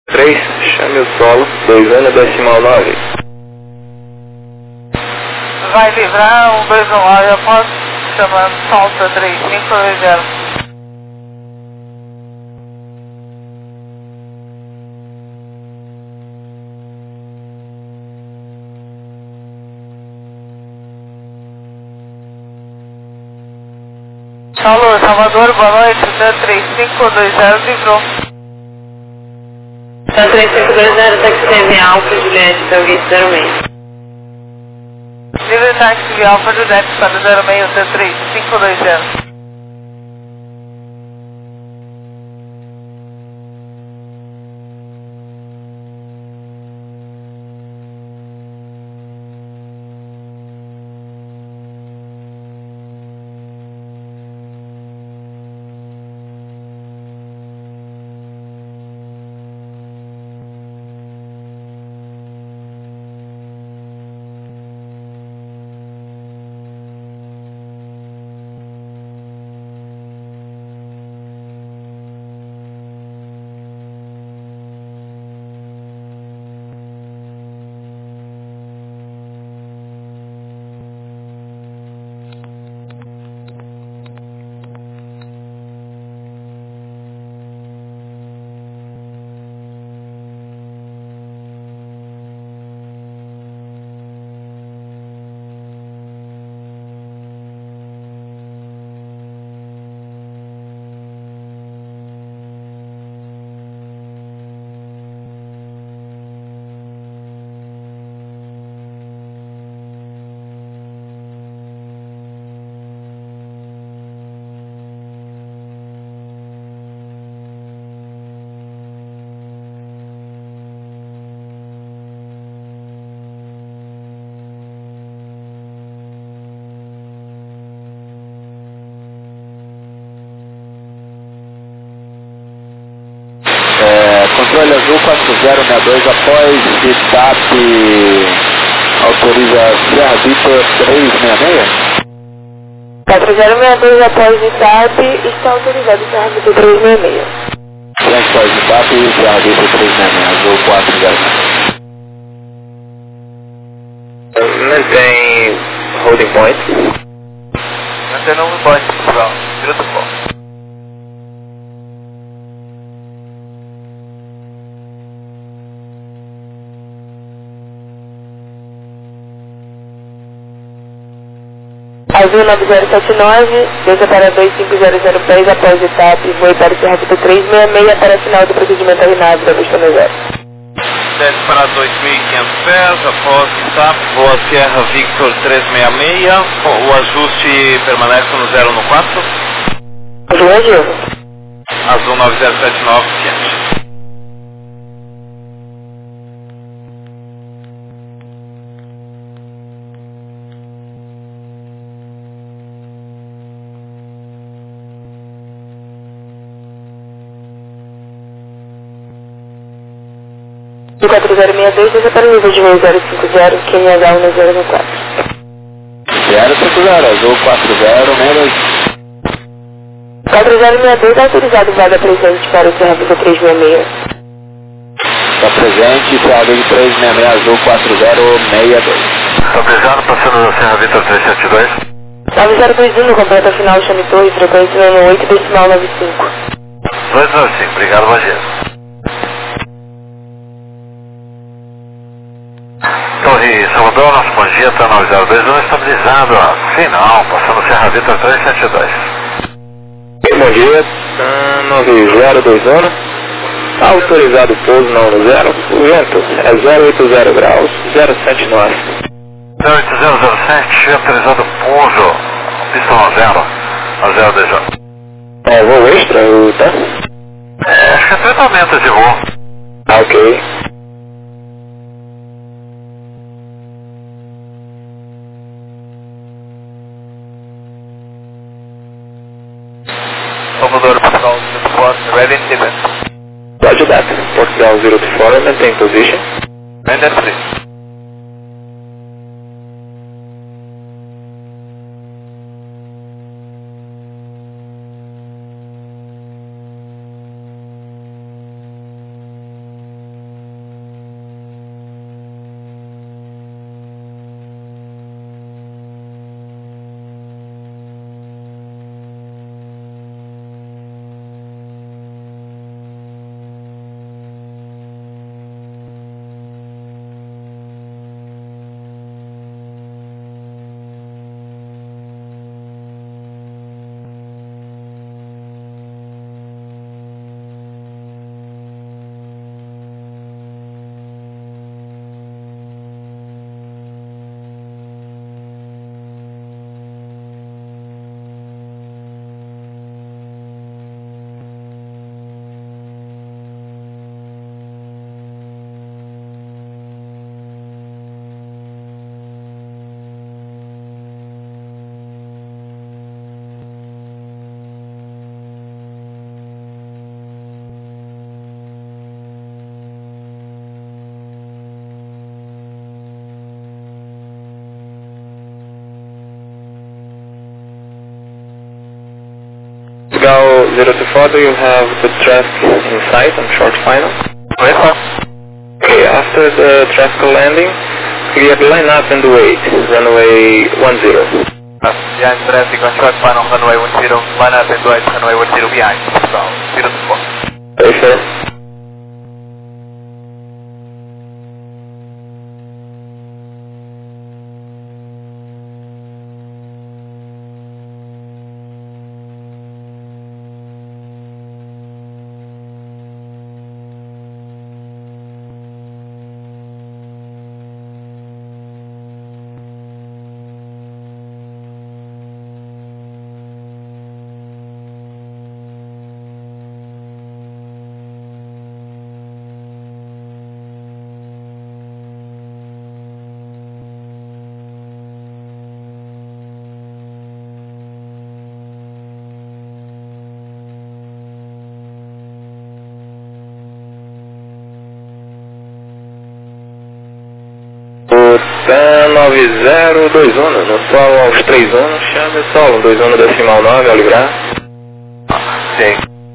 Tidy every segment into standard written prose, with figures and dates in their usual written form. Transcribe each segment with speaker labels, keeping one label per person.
Speaker 1: 3, chame o solo, 2,9.
Speaker 2: Vai livrar 129 após chamando salta 3520. Alô, Salvador, boa noite, 3520 livrou.
Speaker 3: 3520, táxi TV Alfa, Juliette, Belguite 06.
Speaker 2: Livre táxi de Alfa, Juliette, para 06, 3520.
Speaker 1: Controle azul 4062 após STAP autoriza Sierra Vitor 366.
Speaker 3: 4062 após STAP está autorizado Sierra Vitor 366.
Speaker 1: Após STAP Sierra Vitor 366, azul 409. Mantém holding point.
Speaker 2: Mantém holding point, Portugal. Beautiful.
Speaker 3: Azul 9079, desça para 25000 pés após etapa e voe para Sierra Vitor 366 para final do procedimento alinhado da Vista Zero.
Speaker 4: Desce para 2.500 pés, após STAP, voa Sierra Victor 366, o ajuste permanece no 0 no 4. Azul 9079, ciente.
Speaker 3: Do 4062, desça para o nível de voo 050, QNH 1004.
Speaker 1: 050, azul 4062.
Speaker 3: 4062 está autorizado vaga presente para o Sierra Vitor 366.
Speaker 1: Está presente, Sierra Vitor 366, azul 4062.
Speaker 4: Autorizado, passando no Sierra Vitor 372.
Speaker 3: 9021, completa final, chame torre, frequência no 8 decimal 95.
Speaker 4: 295, obrigado, Bagé. Torre Salvador, nosso Pangeta 9021 estabilizado, final, passando Sierra Vitor 372.
Speaker 1: Bom dia, 9021, autorizado pouso na 10, o vento é 080 graus, 079.
Speaker 4: 08007, autorizado pouso, pista 90, a 018.
Speaker 1: É voo extra, tá?
Speaker 4: Acho que é tratamento de voo.
Speaker 1: Ok.
Speaker 2: Salvador, Portugal 04, ready in Tibet.
Speaker 1: Roger that. Portugal 04, maintain position.
Speaker 2: Maintain please.
Speaker 1: Portugal 024, you have the traffic in sight on short final. Okay, after the traffic landing, clear the line up and wait, runway 10.
Speaker 4: Behind traffic on short final, runway 10, line up and wait, runway 10 behind. So, 024.
Speaker 1: Okay, sir. Tá 9021, no solo aos 3 anos, chame solo, 2 anos decimal 9 ao livrar.
Speaker 4: Sim.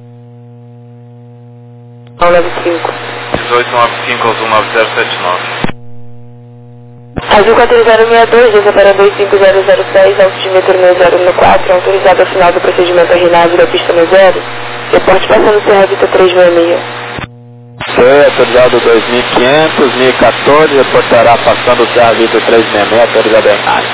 Speaker 3: 95.
Speaker 4: 1895 Azul 9079.
Speaker 3: Azul 4062, desoperador 50010, altímetro no 014, autorizado ao final do procedimento RNAV da pista no 0. Reporte passando Serra Vita 366.
Speaker 1: Foi autorizado 2500, 1014, reportará passando o Serra Vita 366, autorizado em área.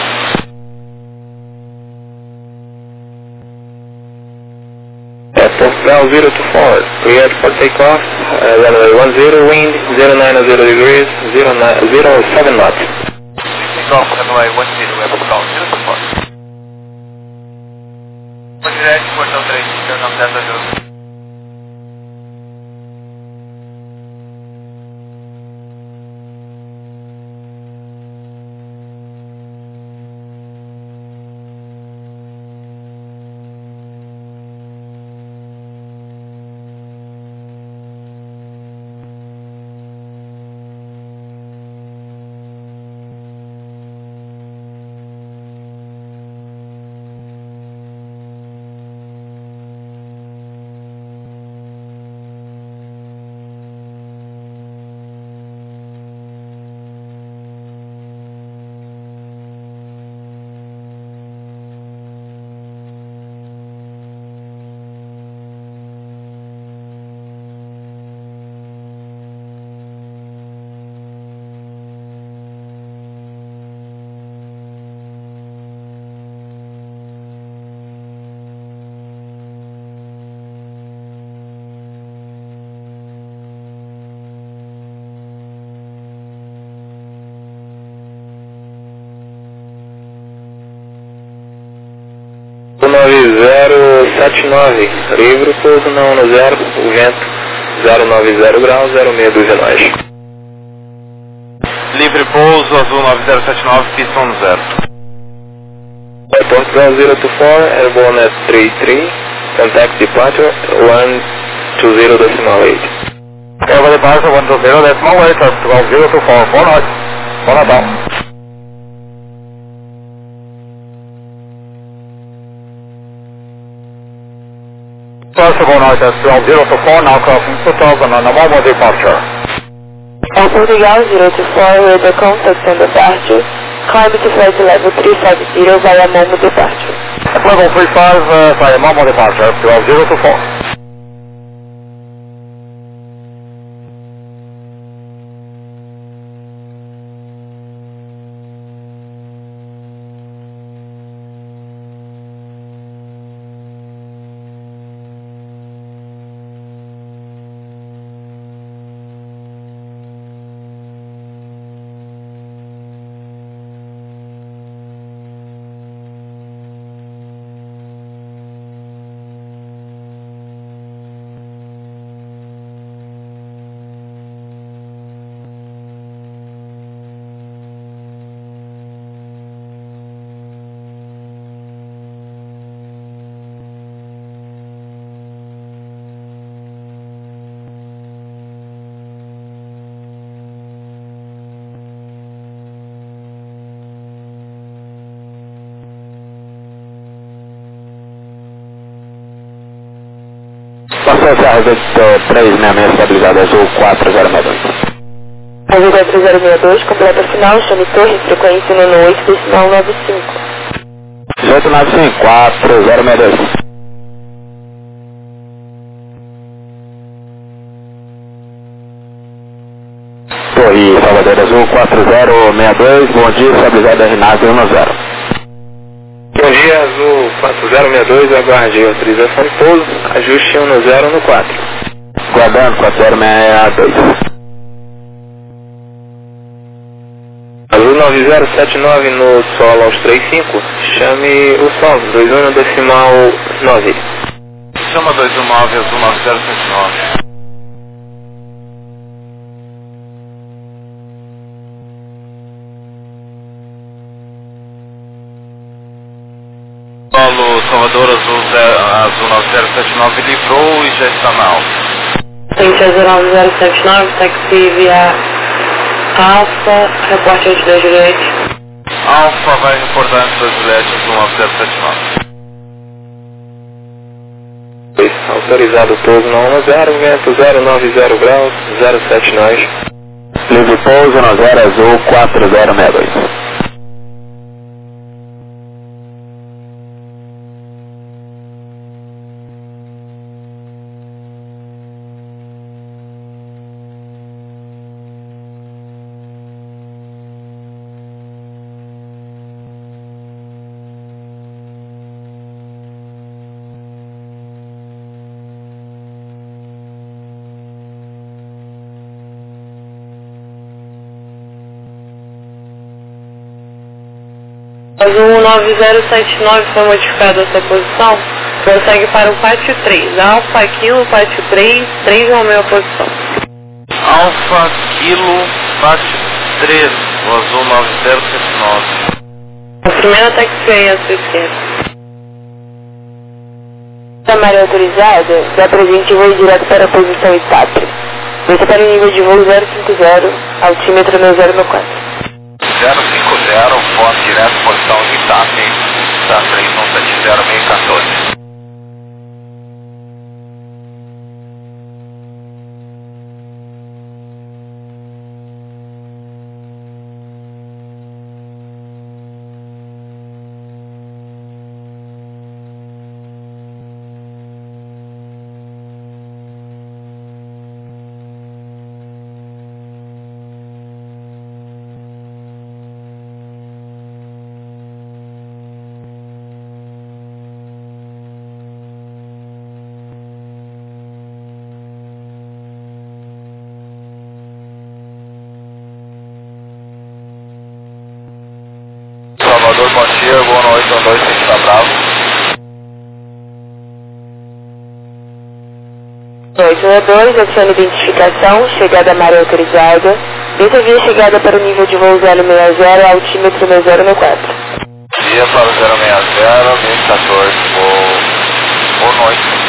Speaker 1: Portugal 024, cleared for takeoff, runway 10, wind 090 degrees, 07 knots.
Speaker 4: Takeoff, runway 10, Portugal 024. Direct, portão 3, não dá ajuda.
Speaker 1: O 9079, livre, pouso não no 0, o vento 090 graus, 0619.
Speaker 4: Livre pouso, Azul 9079, pista 10.
Speaker 1: Portugal 024, airborne at 33, contact departure 120.8.
Speaker 5: Airborne departure 120.8, Portugal 024, 4 knots, 1 about. Possible noise at 024, now crossing 2000 on a normal departure.
Speaker 3: Portugal 024, radar contact on departure. Climb to flight level 350 via Momo departure.
Speaker 5: Level 35 via Momo departure, 024. Victor Serra Victor 366, estabilizado azul 4062.
Speaker 3: Azul 4062, completa final, chame torre, frequência no 8, decimal 95.
Speaker 5: 1895, 4062. Torre Salvador Azul 4062, bom dia, estabilizado RNAV 10.
Speaker 1: Bom dia, Azul 4062, aguarde autorização de pouso, ajuste 10 no 4.
Speaker 5: Guardando 4062.
Speaker 1: Azul 9079 no solo aos 35, chame o som, 21 no decimal 9.
Speaker 4: Chama 219, Azul 9079. Solo Salvador Azul 9079 livrou e já está na alta.
Speaker 3: Frente Azul 9079, táxi via Alfa, reporte 22 Juliette.
Speaker 4: Alfa vai reportar antes da Juliette Azul 9079.
Speaker 1: Autorizado pouso na 10, vento 090 graus, 07 nós.
Speaker 5: Livre pouso no 0 Azul 4062.
Speaker 3: Azul 9079 foi modificado essa posição, prossegue para o pátio 3, Alfa, Kilo, pátio 3, 3 Romeo posição.
Speaker 4: Alfa, Kilo, pátio 3, o Azul 9079.
Speaker 3: A primeira táxi aí à sua esquerda.
Speaker 5: Tá
Speaker 3: A maré autorizada, dá presente voo direto para a posição Itapre. Desça para o nível de voo 050, altímetro no 094.
Speaker 4: 050, voz direto, posição de TAP, da 3170-614. Salvador, bom dia, boa noite, 12, está bravo.
Speaker 3: Noite 2, acione identificação, chegada à maré autorizada. Desça via chegada para o nível de voo 060, altímetro no 094.
Speaker 4: Dia para o 060, 1014, boa noite.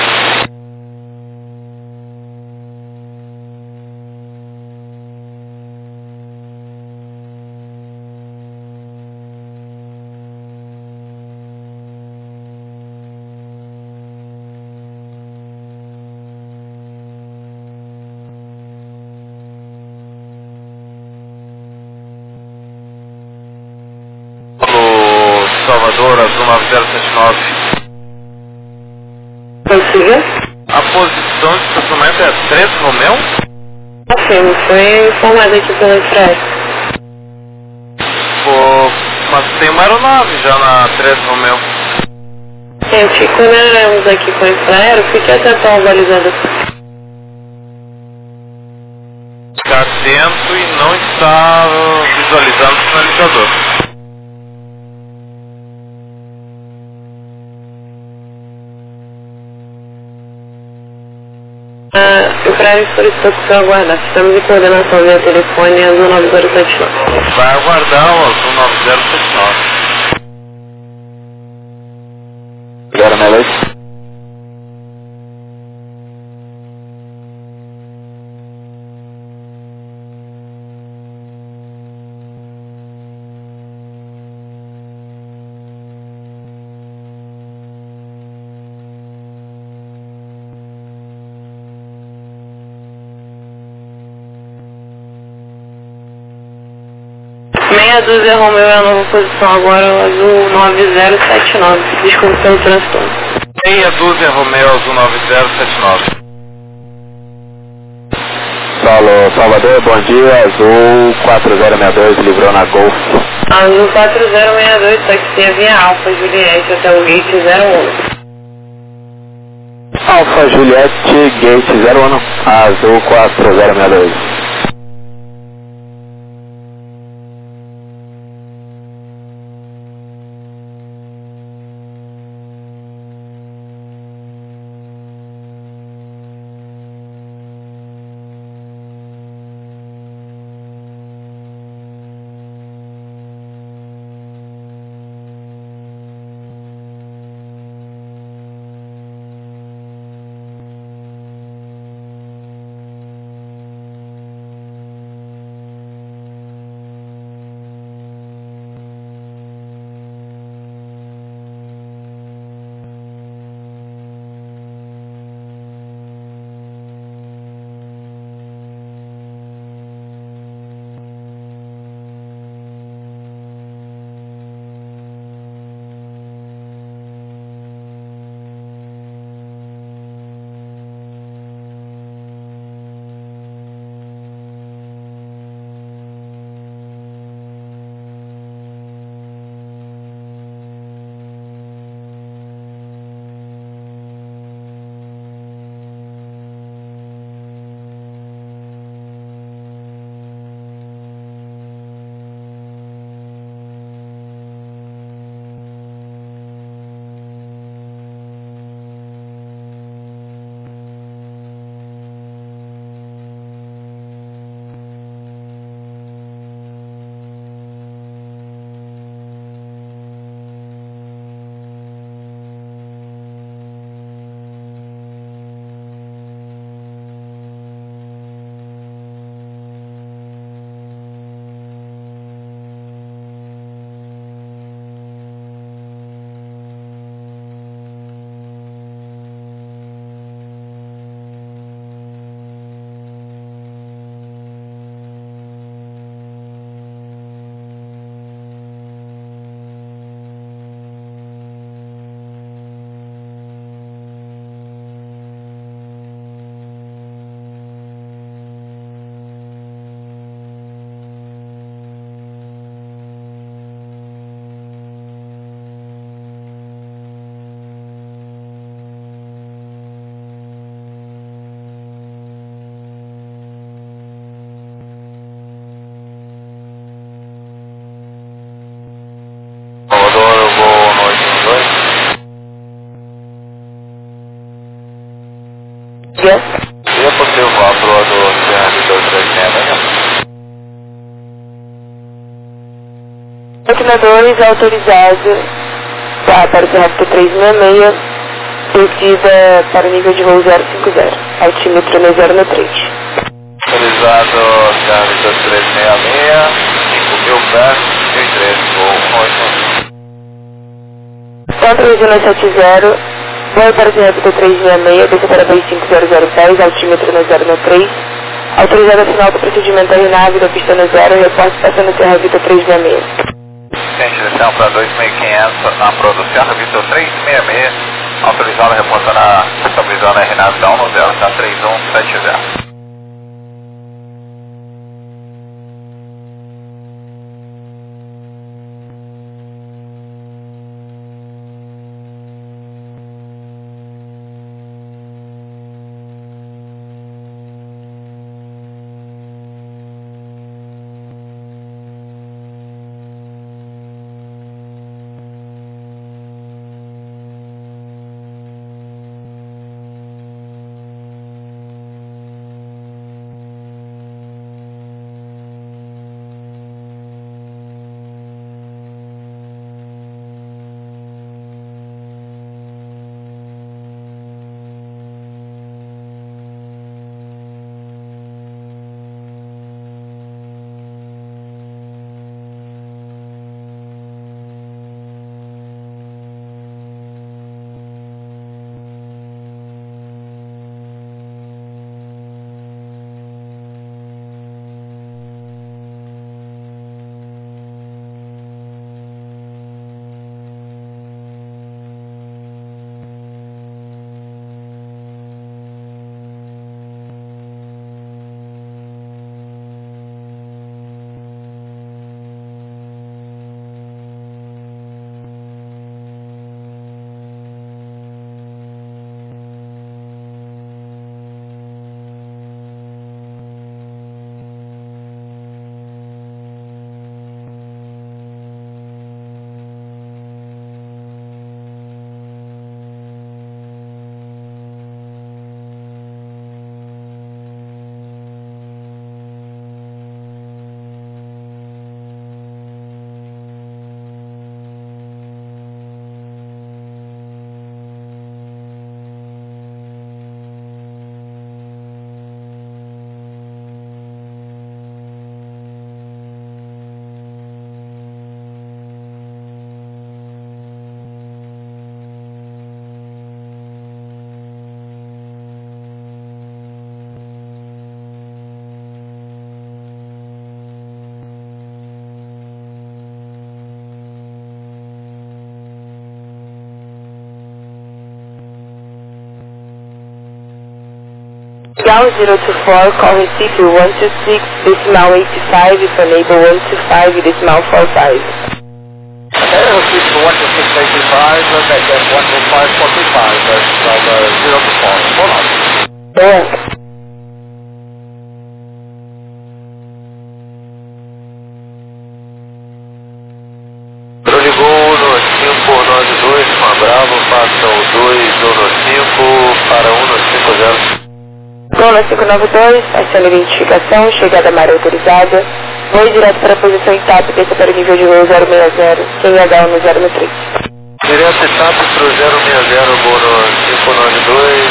Speaker 4: Salvador, Azul 9079.
Speaker 3: Consiga?
Speaker 4: A posição de estacionamento é 3 Romeu?
Speaker 3: Sim, foi informado aqui pela Infraero.
Speaker 4: Mas tem uma aeronave já na 3 Romeu.
Speaker 3: Gente, quando éramos aqui com a Infraero, fique atento ao balizador.
Speaker 4: Está atento e não está visualizando o sinalizador.
Speaker 3: O Infraero solicitou que o senhor aguardasse. Estamos em coordenação via telefone Azul 9079.
Speaker 4: Vai aguardar o Azul 9079.
Speaker 5: 062.
Speaker 3: Meia dúzia Romeu é a nova posição agora, o azul 9079. Desculpa pelo transtorno.
Speaker 4: Meia dúzia Romeu azul 9079.
Speaker 1: Solo Salvador, bom dia, azul 4062, livrou na Golf.
Speaker 3: Azul 4062, táxi via Alfa Juliette até o gate 01.
Speaker 1: Alfa Juliette, gate 01, azul 4062.
Speaker 4: Seria possível voar pro do
Speaker 3: Máquina 2 autorizado para o Raptor 366, descida para o nível de voo 050, altímetro no 093.
Speaker 4: Autorizado Raptor 366, 5.000 pés, 2003, voo 181.
Speaker 3: Contra Regional 70, voo para o Raptor 366, descida para 25010, altímetro no 093. Autorizado a final do procedimento aeronave da pista no 0, reporte passando o Serra Vitor 366.
Speaker 4: Tem direção para 2.500 na produção, Vitor 366, autorizado a reportar na estabilizando a RNAV da 1 no 0, tá 3170.
Speaker 3: Ground 024, call receiver 126, decimal 85, for enable 125, decimal 45.
Speaker 5: Receive 12685, make that 12545, that's 0 to 4. Hold on.
Speaker 3: Boa.
Speaker 4: Ligou no 592 com a Bravo, passa o 2 ou no 5 para 1 no 50.
Speaker 3: Zona 592, acione a identificação, chegada Mar autorizada. Voo direto para a posição TAP, desça para o nível de voo 060, quem H1 no 013.
Speaker 4: Direto TAP para o 060, voo no 592,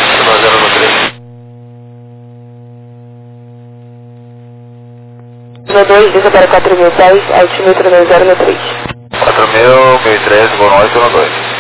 Speaker 4: 9013.
Speaker 3: No 2, desça para 4.000 pés, altímetro no 013.
Speaker 4: 4.000, 1013, voo no 812.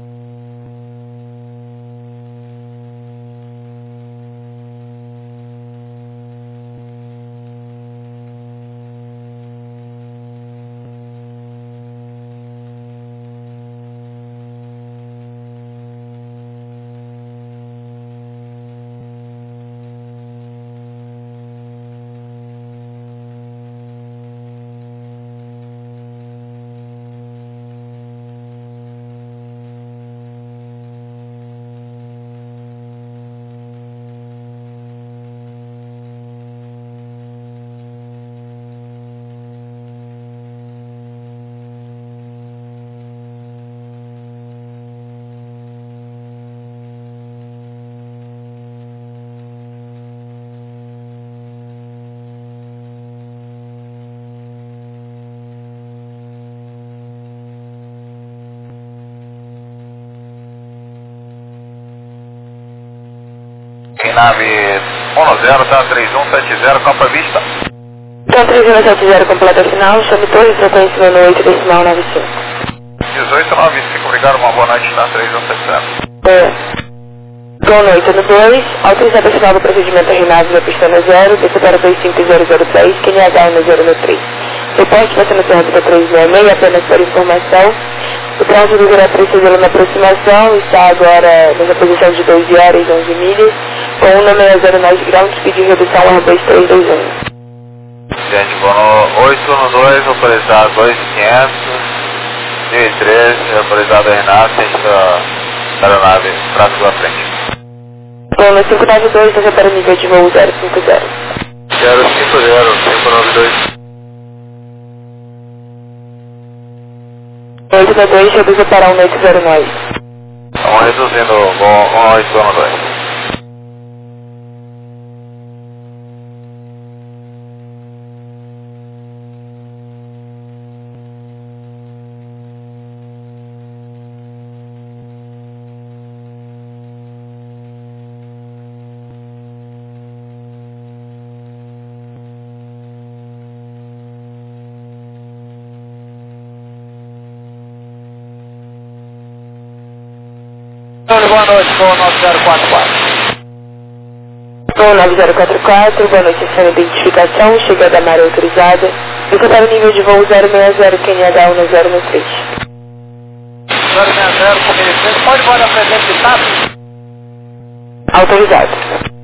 Speaker 4: Em nave 10, tá 3170, Copa Vista.
Speaker 3: Então 3170, completa final, chame torre, frequência no 8, decimal 95.
Speaker 4: 1895, obrigado, uma boa noite, tá 3170.
Speaker 3: Boa noite no 2, autorizado a final do procedimento RNAV na pista no 0, desça para 25003, QNH no 0 no 3. Reporte passando a pergunta 366, apenas por informação. O trânsito do 03 fazendo uma aproximação, está agora numa posição de 12 horas e 11 milhas, com 160 ground, speed de redução Airbus 321.
Speaker 4: Gente, vou no 8 no 2, autorizado 2500, 2013, autorizado RNAV, frente da aeronave, braço da frente.
Speaker 3: Bom, no 592, desça para o nível de voo 050.
Speaker 4: 050, 592.
Speaker 3: 892, reduza para 1809.
Speaker 4: Estamos reduzindo o 8 no 2.
Speaker 5: Boa noite, voo 9044.
Speaker 3: Voo 9044, boa noite, essa identificação, chegada Mar autorizada. Desça para o nível de voo 060, QNH 1013.
Speaker 5: 060, comunicante, pode voar na presente de TAP?
Speaker 3: Autorizado.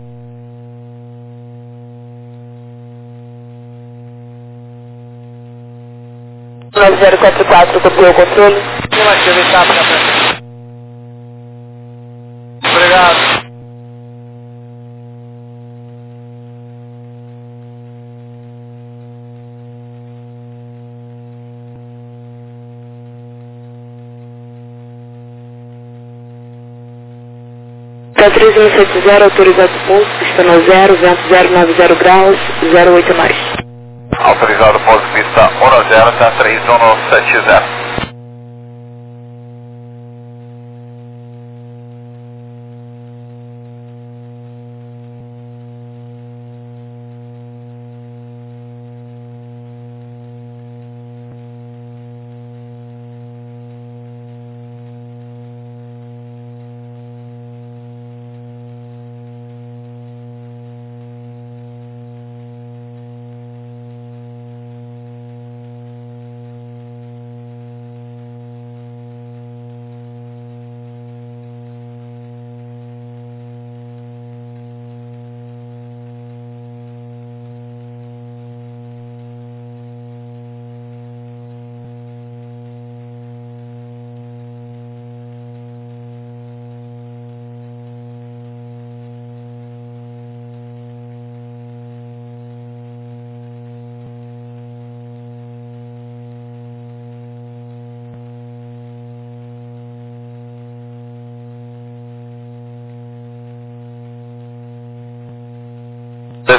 Speaker 3: O 9044, copiou o controle.
Speaker 5: Não ativa em TAP na frente. Obrigado.
Speaker 3: Tá 3170, autorizado pulso, pista no 0, vento 090 graus, 08 mais.
Speaker 4: Autorizado pouso pista 10, tá 3170.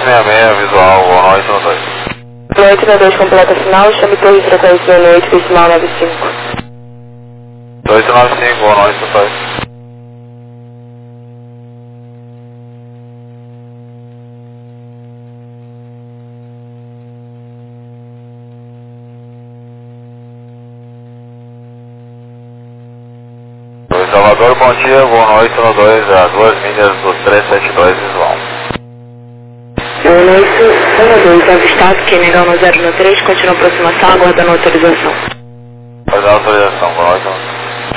Speaker 5: 366, visual, voo noite no 2.
Speaker 3: Noite no 2, completa final, chame torre frequência noite, decimal 95.
Speaker 5: 895, voo noite no 2. Salvador, bom dia, boa noite no 2, a 2 milhas do 372 visual.
Speaker 3: Boa noite, 1-2, avistado, Kenegão no 0 no 3, continua a aproximação, aguardando autorização.
Speaker 5: Pode dar autorização, boa noite no 2.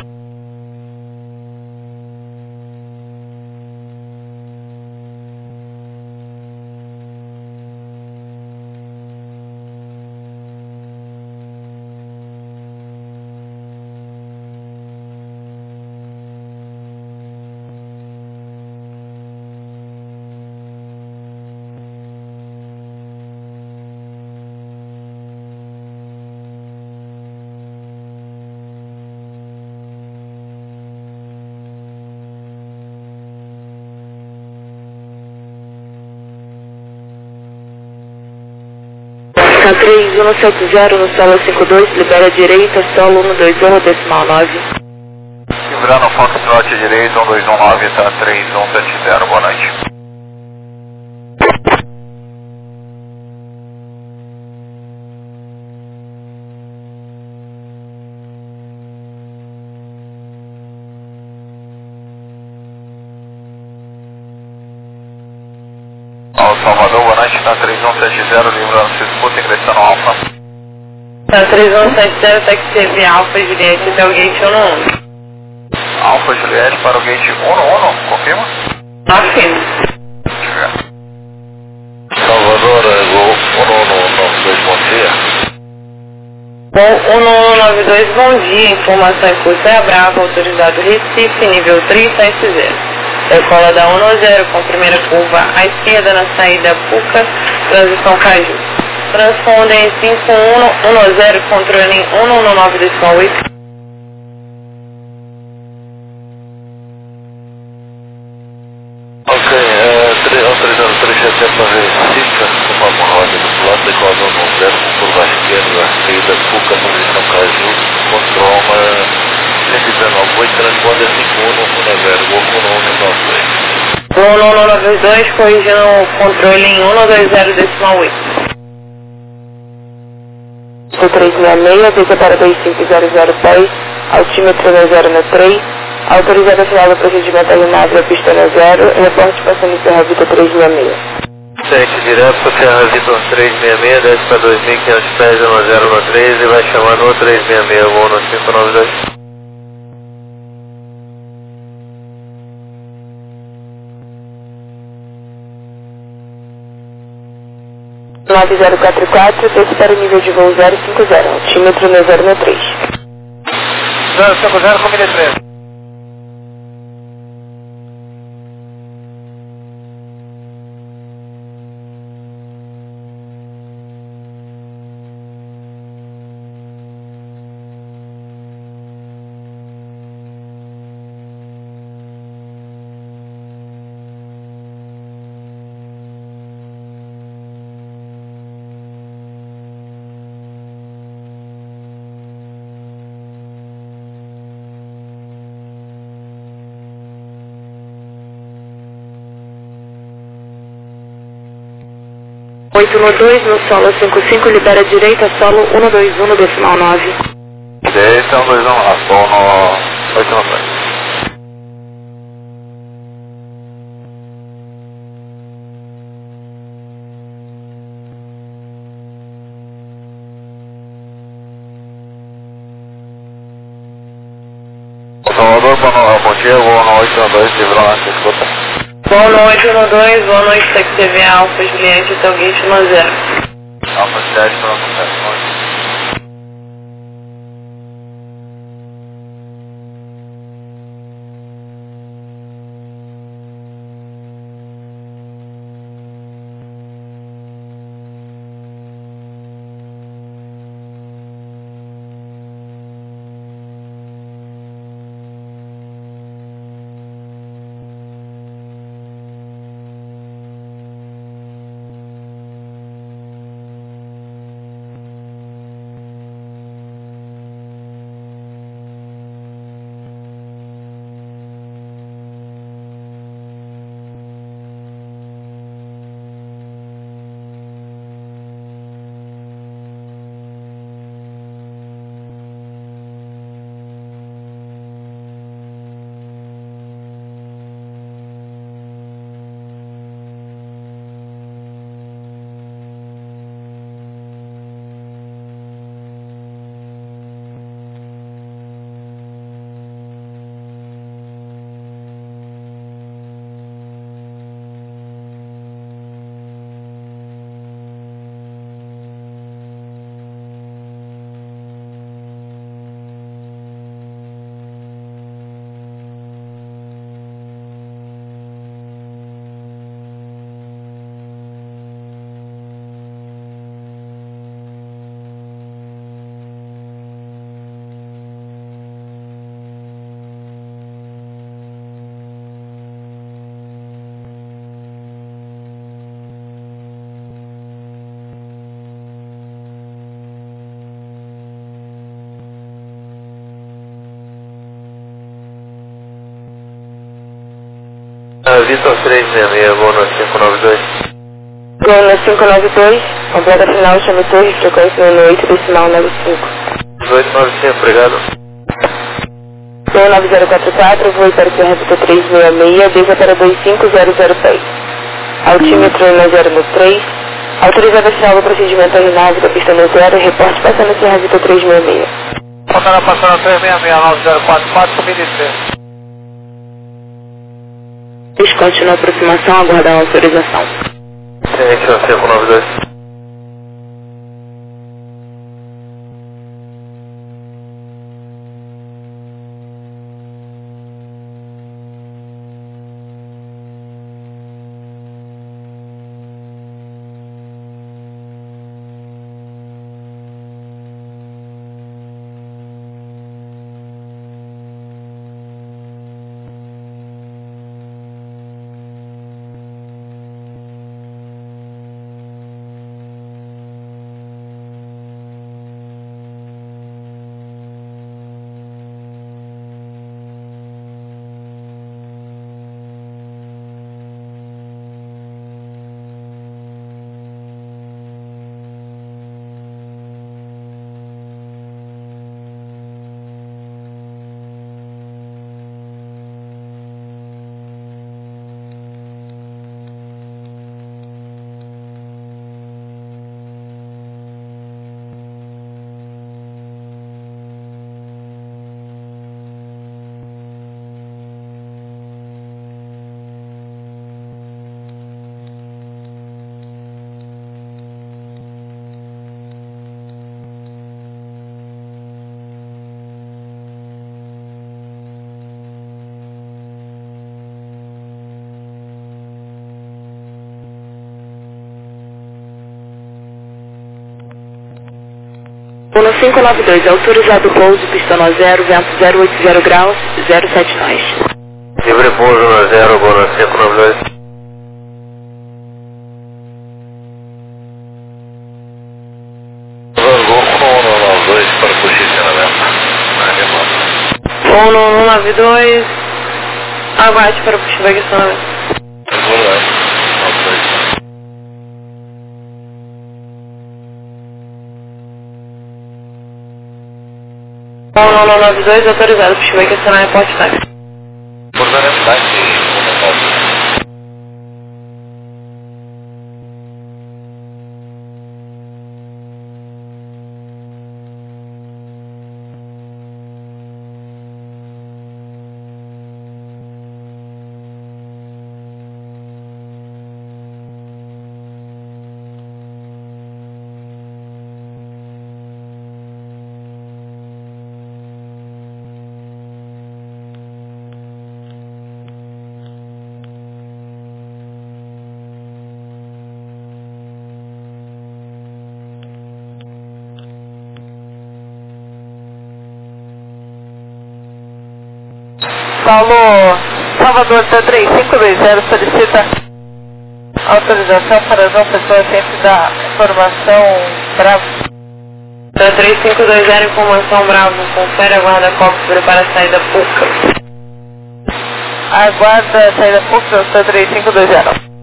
Speaker 3: K3170 no solo 52, libera a direita, solo 120, decimal 9.
Speaker 5: Livrando Foxtrot direito, 1219, tá 3170, boa noite. Salvador, boa noite, tá 3170, livrando Cisputa, ingressando Alfa.
Speaker 2: Tá 3170, táxi CV Alfa Juliette até o gate 111.
Speaker 5: Alfa Juliette para o gate 111, confirma?
Speaker 2: Afirmo.
Speaker 5: Salvador, voo 1192, bom dia.
Speaker 2: Bom, 1192, bom dia, informação em curso é a Brava, autorizado Recife, nível 370. Decola da 110 com primeira curva à esquerda na saída Puca, transição Caju. Transpondem 5110, controle em 119 decimal 8.
Speaker 5: Ok, autorizando 370 para Recife, uma roda do lado, decola da 110 com curva à esquerda, saída Puca, transição Caju, controla 119.8, transpondem 5110, voo 1193.
Speaker 2: 1192, corrigindo o controle em 120 decimal 8.
Speaker 3: 366, desça para 2500 altímetro no 0 no 3, autorizado a final do procedimento alinhado da pista no 0, reporte passando em Serra Vitor 366.
Speaker 1: 7 direto para Serra Vitor 366, desce para 2.500 pés no 0 no 3 e vai chamando o 366, voo no 592.
Speaker 3: 9044, desce para o nível de voo 050, altímetro no 0 no 3.
Speaker 5: 050, família 3.
Speaker 3: Oito no 2, no solo 55, libera a direita, solo 121, decimal 9.
Speaker 5: Direita, 121, voo no 892. Salvador, bom dia, voo no 892, livrando a escuta.
Speaker 2: Boa noite, 112, boa noite, táxi CV Alfa Juliette até o gate 10.
Speaker 5: Alfa 7, pronto, 7. Vitor 366, vou no 592.
Speaker 3: Gol na 592, completa final, chame torre, frequência no 8, decimal 95.
Speaker 5: 1895, obrigado.
Speaker 3: Gol 9044, voo para Serra Vitor 366, desça para 25006. Altímetro na 0 autorizado a final do procedimento RNAV da pista no 0, reporte passando Serra Vitor 366.
Speaker 4: Passando 366, 9044, subir
Speaker 3: Continua a aproximação, aguardar a autorização.
Speaker 5: Sim, 592.
Speaker 3: Uno 592, autorizado o pouso, pista no 0, vento 080 graus, 07 nós.
Speaker 5: Livre pouso no 0, vou no 592. Vangou com o 192 para posicionamento.
Speaker 2: Uno 192, aguarde para posicionamento.
Speaker 5: Vou lá, 92.
Speaker 2: 192, autorizado para chuva questionar reporte táxi.
Speaker 5: Portanto, táxi,
Speaker 2: Paulo, Salvador, T3520 solicita autorização para João Pessoa ciente da informação Bravo. T3520, informação Bravo, confere, aguarda cópia para a saída PUC. Aguarda a saída PUC, T3520.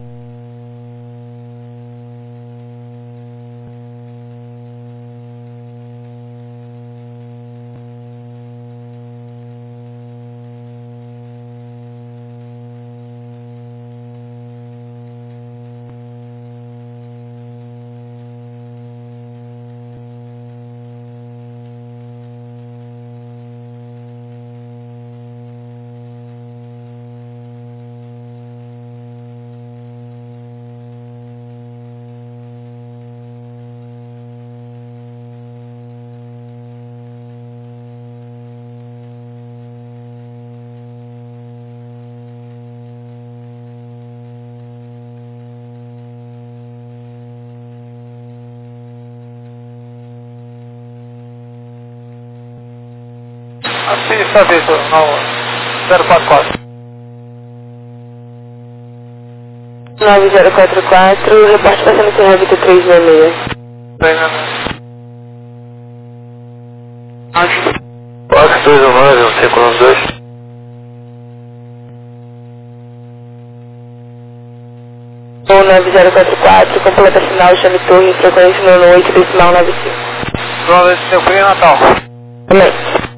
Speaker 4: Assista, Vitor, no 044.
Speaker 3: 9044, reporte passando Serra Vitor 366.
Speaker 5: Fox 219, 592.
Speaker 3: 9044, completa final, chame torre, frequência 98, decimal 95.
Speaker 1: João, esse seu Feliz Natal.
Speaker 3: Amém.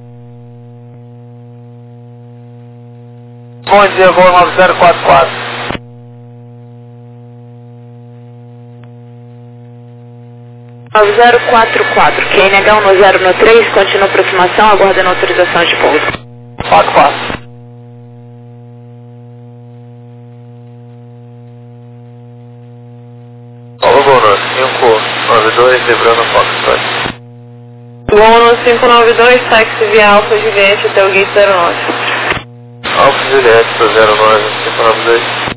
Speaker 1: Bom dia, voo 9044.
Speaker 2: QNH 1093, continua aproximação, aguardando autorização de pouso.
Speaker 1: 44.
Speaker 5: Alô, Bono, 592, lembrando Foxtrot.
Speaker 2: Bono 592, táxi via Alfa Juliette até o gate 09.
Speaker 5: Alfa Juliette, 09, 592.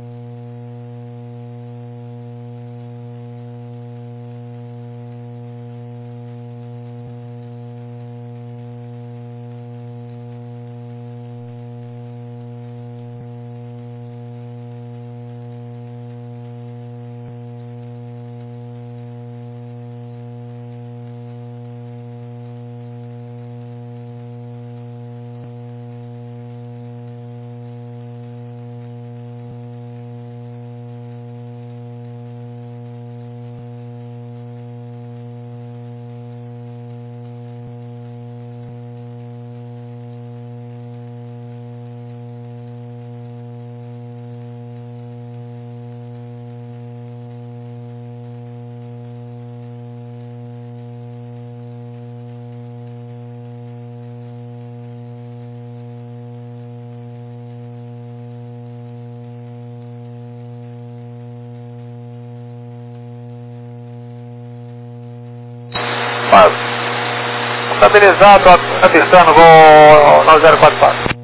Speaker 1: Estabilizado, avistando voo 9044.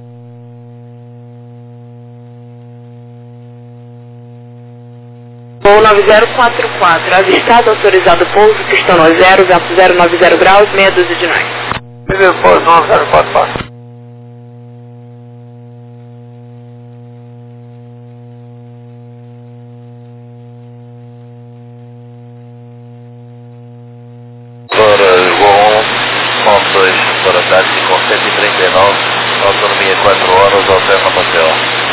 Speaker 2: Voo 9044, avistado, autorizado pouso, pistão no 0, vento 090 graus, meia dúzia de nós.
Speaker 1: Beleza, pouso 9044.
Speaker 5: Para táxi com 139, autonomia 4 horas, alterna papel.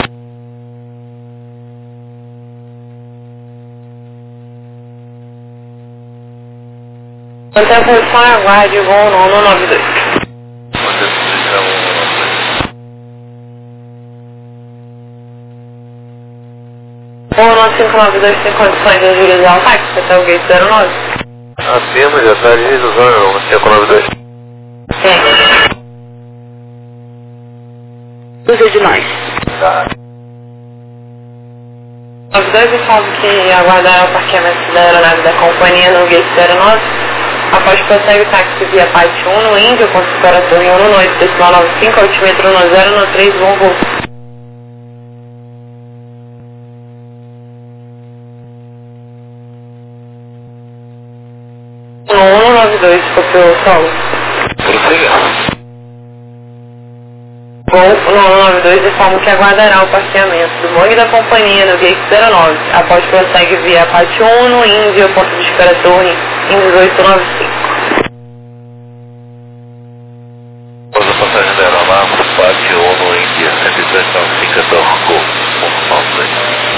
Speaker 2: Mantém a posição e aguarde o voo 9192.
Speaker 5: Mantém a posição 192.
Speaker 2: Voo 9592 tem condições de agilizar o táxi até o gate 09.
Speaker 5: Acima, já está agilizando, 592.
Speaker 2: Sim. Dúzia de nós.
Speaker 5: Tá.
Speaker 2: 92 informa que aguardaram o parqueamento da aeronave da companhia no gate 09. Após prossegue o táxi via parte 1 no Índio, com separação em 1 noite, decimal 95, altímetro 1093, bom voo. 192, copiou o solo.
Speaker 5: Prossiga.
Speaker 2: Voo 192 informa que aguardará o parqueamento do Boeing da companhia no gate 09. Após prossegue via parte 1 no Índio, ponto de espera torre em 1895.
Speaker 5: Pousa passagem da aeronave, parte 1 no Índia, 10295, Torco, ponto 93.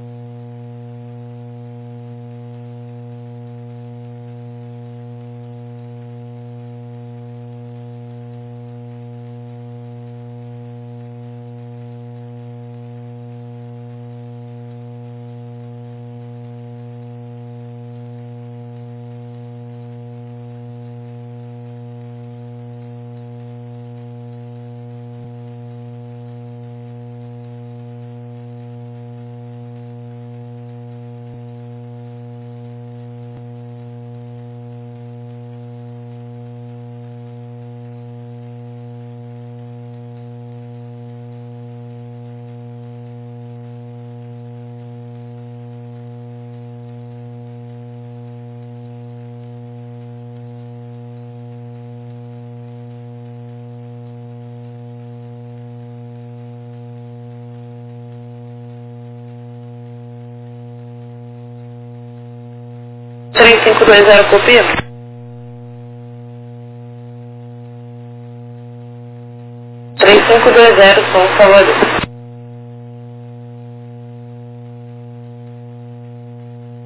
Speaker 2: (3520) copia. (3520) São Salvador.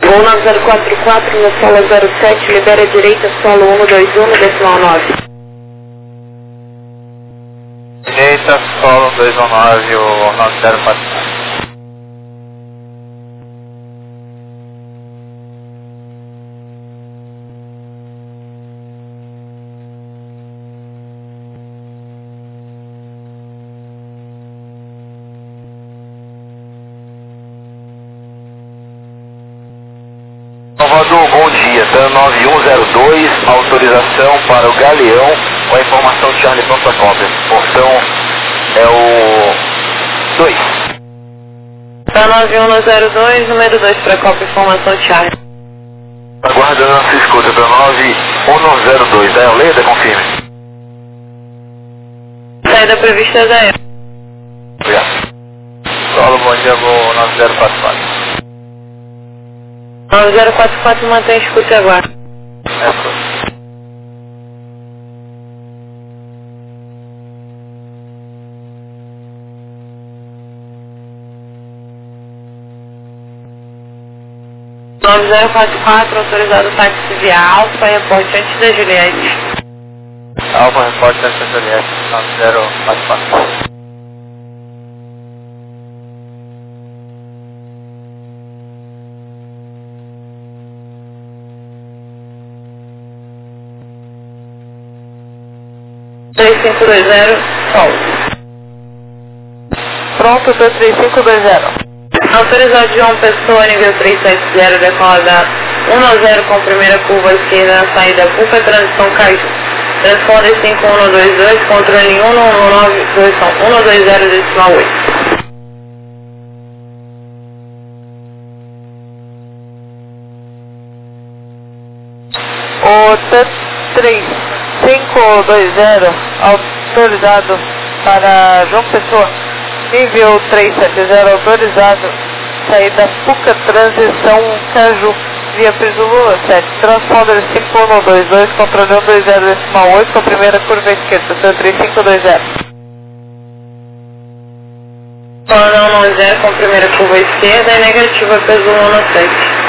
Speaker 2: Voo 9044 na sala 07, libera a direita, solo 121, decimal 9.
Speaker 4: Direita, solo 219, o 9044.
Speaker 5: Salvador, bom dia, TAM 9102, autorização para o Galeão com a informação Charlie pronta cópia. Portão é o 2.
Speaker 2: Tá 9102, número 2 para cópia, informação Charlie.
Speaker 5: Aguardando a sua escuta, TAM 9102, da Euleda, confirme.
Speaker 2: Saída prevista da EL.
Speaker 5: Obrigado.
Speaker 4: Solo, bom dia, voo 9044.
Speaker 2: 9044 mantém escuta e aguarda. É 9044, autorizado táxi via Alfa, reporte antes da Juliette.
Speaker 4: Alfa, repórter da Juliette, 9044.
Speaker 2: Sol.
Speaker 3: Pronto, 3520.
Speaker 2: Autorizado João Pessoa, nível 370, decola da 10 com primeira curva esquerda na saída Cuca, transição Caju. Transponder 5122, controle 119, 120,
Speaker 3: O T3520, autorizado para João Pessoa, nível 370, autorizado, saída Puca, transição Caju, via piso Lula 7, transponder 5122, controle 120,8, com a primeira curva esquerda, T3520.
Speaker 2: Controle 10 com primeira curva esquerda e negativa piso Lula 7.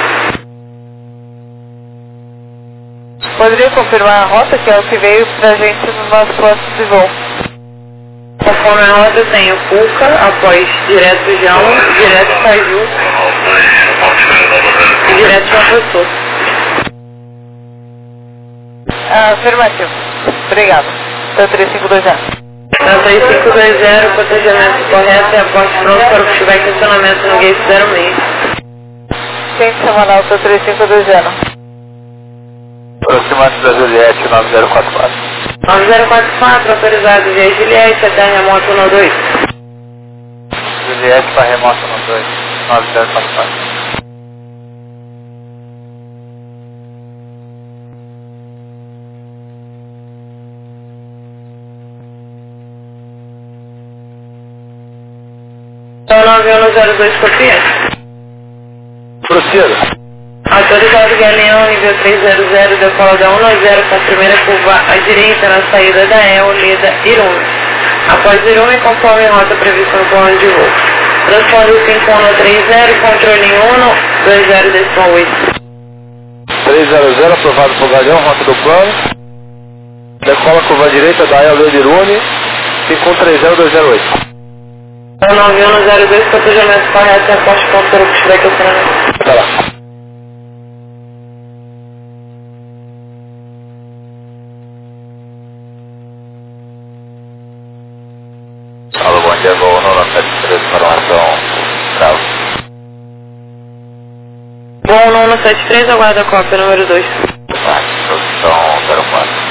Speaker 3: Poderia confirmar a rota, que é o que veio pra gente no nosso plano de voo?
Speaker 2: Conforme a rota tem o Cuca, após direto João, direto Caju e direto João Pessoa.
Speaker 3: Afirmativo. Obrigado. T3520.
Speaker 2: 3520, protegimento correto e aporte pronto para o que tiver estacionamento no gate 06.
Speaker 3: Quem semanal T3520.
Speaker 4: Aproximante da Juliette, 9044.
Speaker 2: 9044, autorizado via Juliette até remoto no 2.
Speaker 4: Juliette para remoto no 2, 9044.
Speaker 2: Então 9102 copiante.
Speaker 5: Proceda.
Speaker 2: Autorizado Galeão, nível 300, decola da 10 com primeira curva à direita na saída da Euleda, Irume. Após Irume, conforme rota prevista no plano de voo. Transponder 5130, controle 120,8.
Speaker 5: 300, aprovado por Galeão, rota do plano. Decola curva à direita da Euleda Irume, 5130-208.
Speaker 2: Então 9102, protegimento correto e aposto pronto para o que estiver estacionamento.
Speaker 5: Tá lá.
Speaker 4: Alô, bom dia, voo 973, informação Bravo.
Speaker 2: Voo 973, aguarda a cópia número 2.
Speaker 4: Posição 04.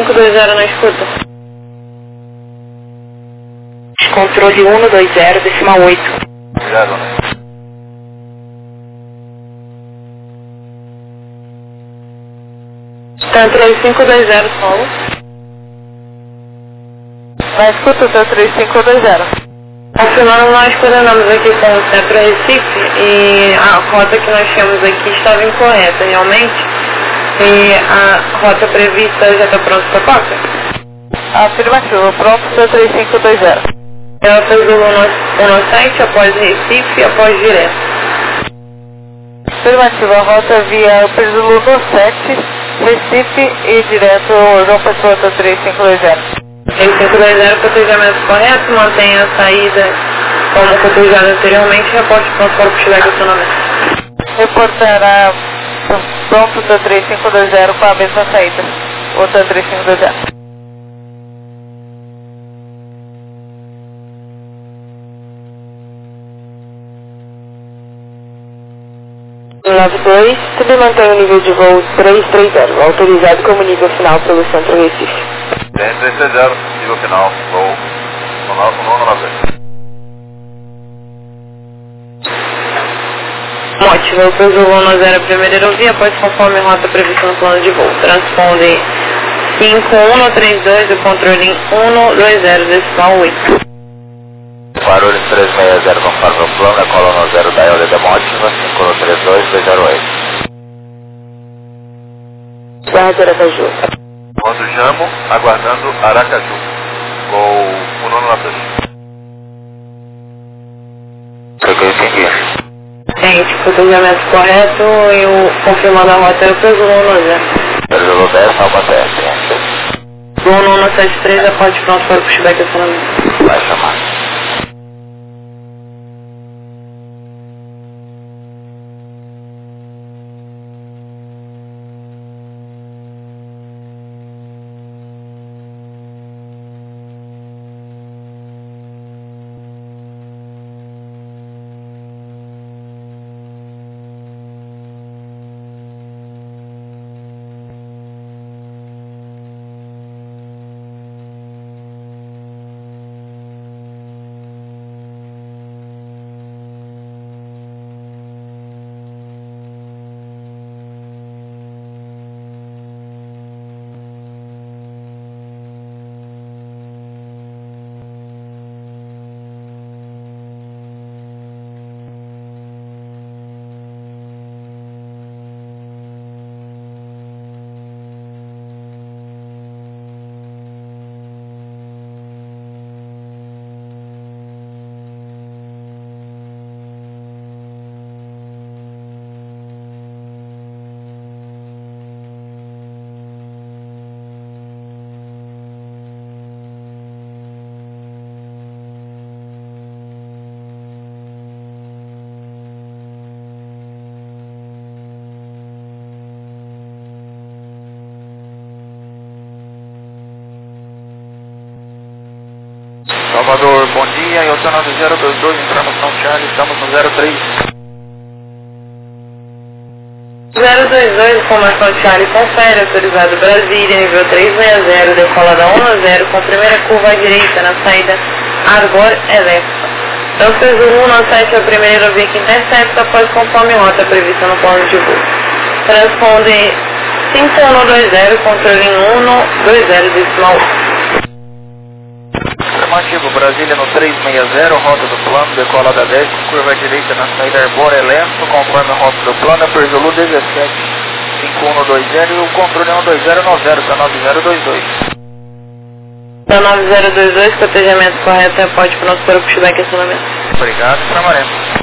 Speaker 2: 3520 na escuta.
Speaker 3: Controle 120, decimal 8.
Speaker 5: Obrigado, né?
Speaker 2: Stan 3520 solo.
Speaker 3: Na escuta, Stan 3520.
Speaker 2: Confirmando, nós coordenamos aqui com o Centro Recife e a rota que nós tínhamos aqui estava incorreta, realmente. E a rota prevista já está pronta para cópia?
Speaker 3: Afirmativo, pronto, Stan 3520.
Speaker 2: Ela fez o 17 após Recife e após direto.
Speaker 3: Afirmativo, a rota via Perzulu no 7, Recife e direto João Pessoa, Stan 3520.
Speaker 2: 3520, cotejamento correto, mantenha a saída como cotejado anteriormente, reporte para o corpo estiver questionamento.
Speaker 3: Reportará pronto da 3520 com a mesma saída, outra 3520. Também mantém o nível de voo 330, autorizado como nível final pelo Centro Recife.
Speaker 5: 330, nível final, voo 990.
Speaker 2: Mote, voo Perzulu 10 primeira aerovia, após conforme rota prevista no plano de voo. Transponde 5132 do controle 120 decimal 8.
Speaker 5: Barulho 360 conforme o plano, a coluna 0 da Eole da Mótima, 5132-208.
Speaker 3: Barra de Aracaju.
Speaker 5: Quando Jamo, aguardando Aracaju. Gol 190. Foi o que eu entendi.
Speaker 2: Gente, cotejamento correto e o confirmando a rota é o Perzulu 10.
Speaker 5: Perzulu 10, Alba 10.
Speaker 2: Voo 173, após pronto para o pushback questionamento.
Speaker 5: Vai chamar.
Speaker 4: Salvador, bom dia, eu sou 9022, entramos São Charles, estamos no 03.
Speaker 2: 022, informação Charlie, confere, autorizado Brasília, nível 360, decolada 10, com primeira curva à direita, na saída Arbor Electra. Então, Perzulu 17 é a primeira via que intercepta, após conforme rota prevista no plano de voo. Transponde 5120, controle 120, decimal 1.
Speaker 4: Afirmativo, Brasília no 360, rota do plano, decolada 10, com curva à direita na saída Arbor Electro, conforme a rota do plano, é Perzulu 17, 5120 e o controle 12090, tá 9022.
Speaker 2: Tá 9022, cotejamento correto, reporte para o nosso corpo pushback questionamento.
Speaker 4: Obrigado, informaremos.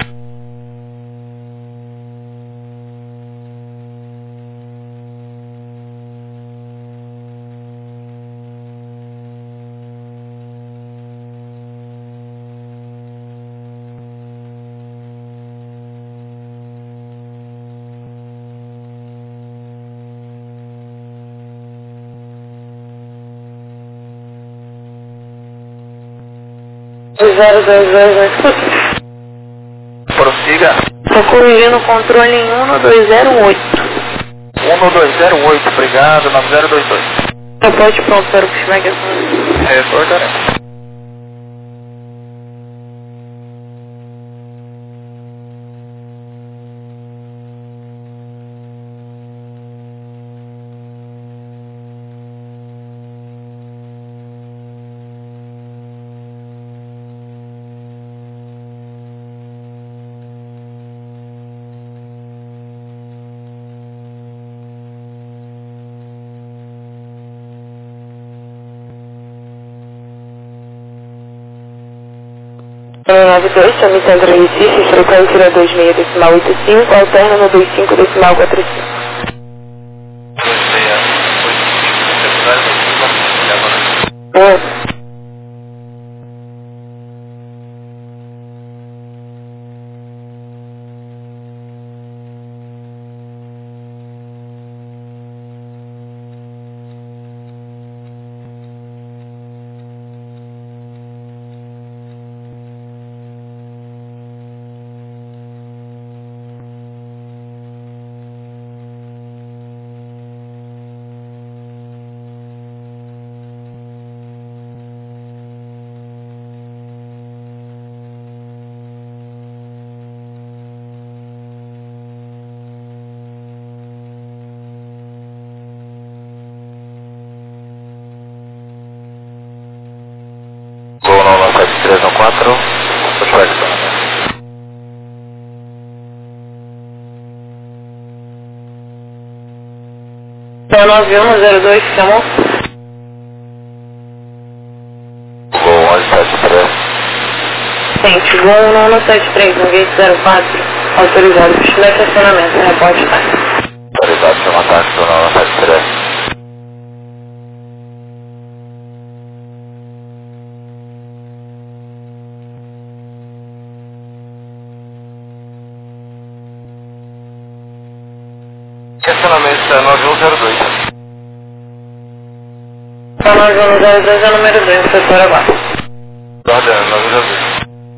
Speaker 2: O 022 na escuta.
Speaker 4: Prossiga.
Speaker 2: Estou corrigindo o controle em 1208.
Speaker 4: 1208, obrigado, 9022.
Speaker 2: Reporte pronto para o pushback.
Speaker 4: Reportaremos.
Speaker 3: No 92, chame Centro Recife, frequência na 26,85, alterna no 25,45.
Speaker 5: 26,85,
Speaker 3: Oi.
Speaker 5: Gol 97314, pushback Panamá.
Speaker 2: Então 9102, chamou?
Speaker 5: Gol 1173.
Speaker 2: Gente, Gol 9173, no gate 04, autorizado, pushback acionamento, reporte tá.
Speaker 5: Autorizado para uma táxi do 973. Estacionamento é 9102.
Speaker 2: Então 9102 é o número 2, setor abaixo.
Speaker 5: Guarda, 9102.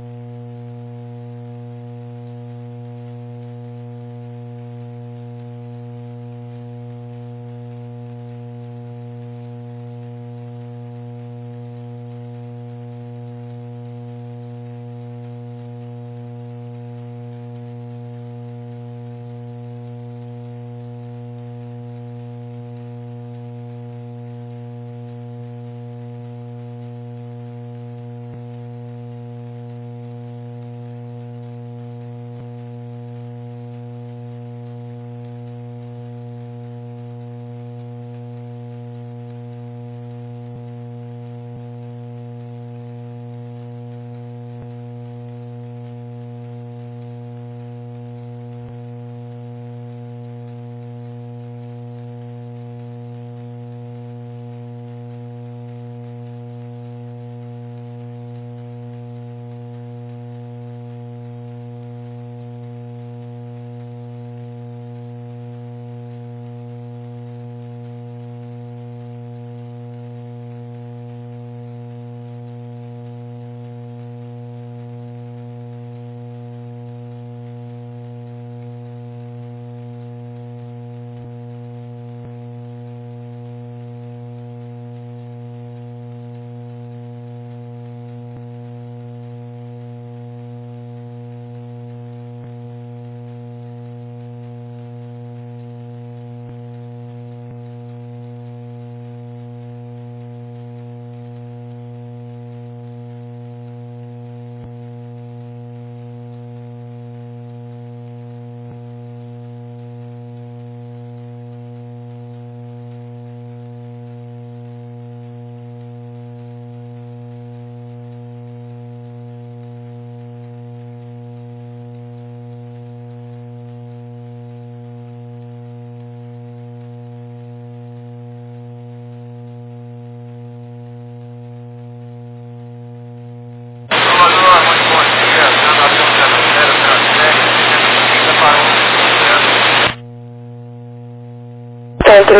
Speaker 3: Centro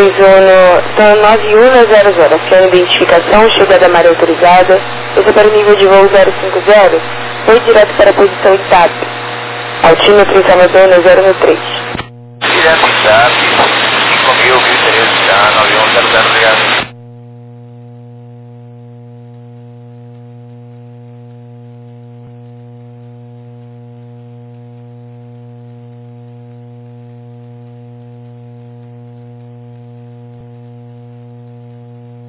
Speaker 3: Zona 9100, sem identificação, chegada Maria autorizada, esse para o nível de voo 050, foi direto para a posição TAP, altímetro em Salvador no 013.
Speaker 5: Direto em TAP, 5.013, tá, 9100, ligado.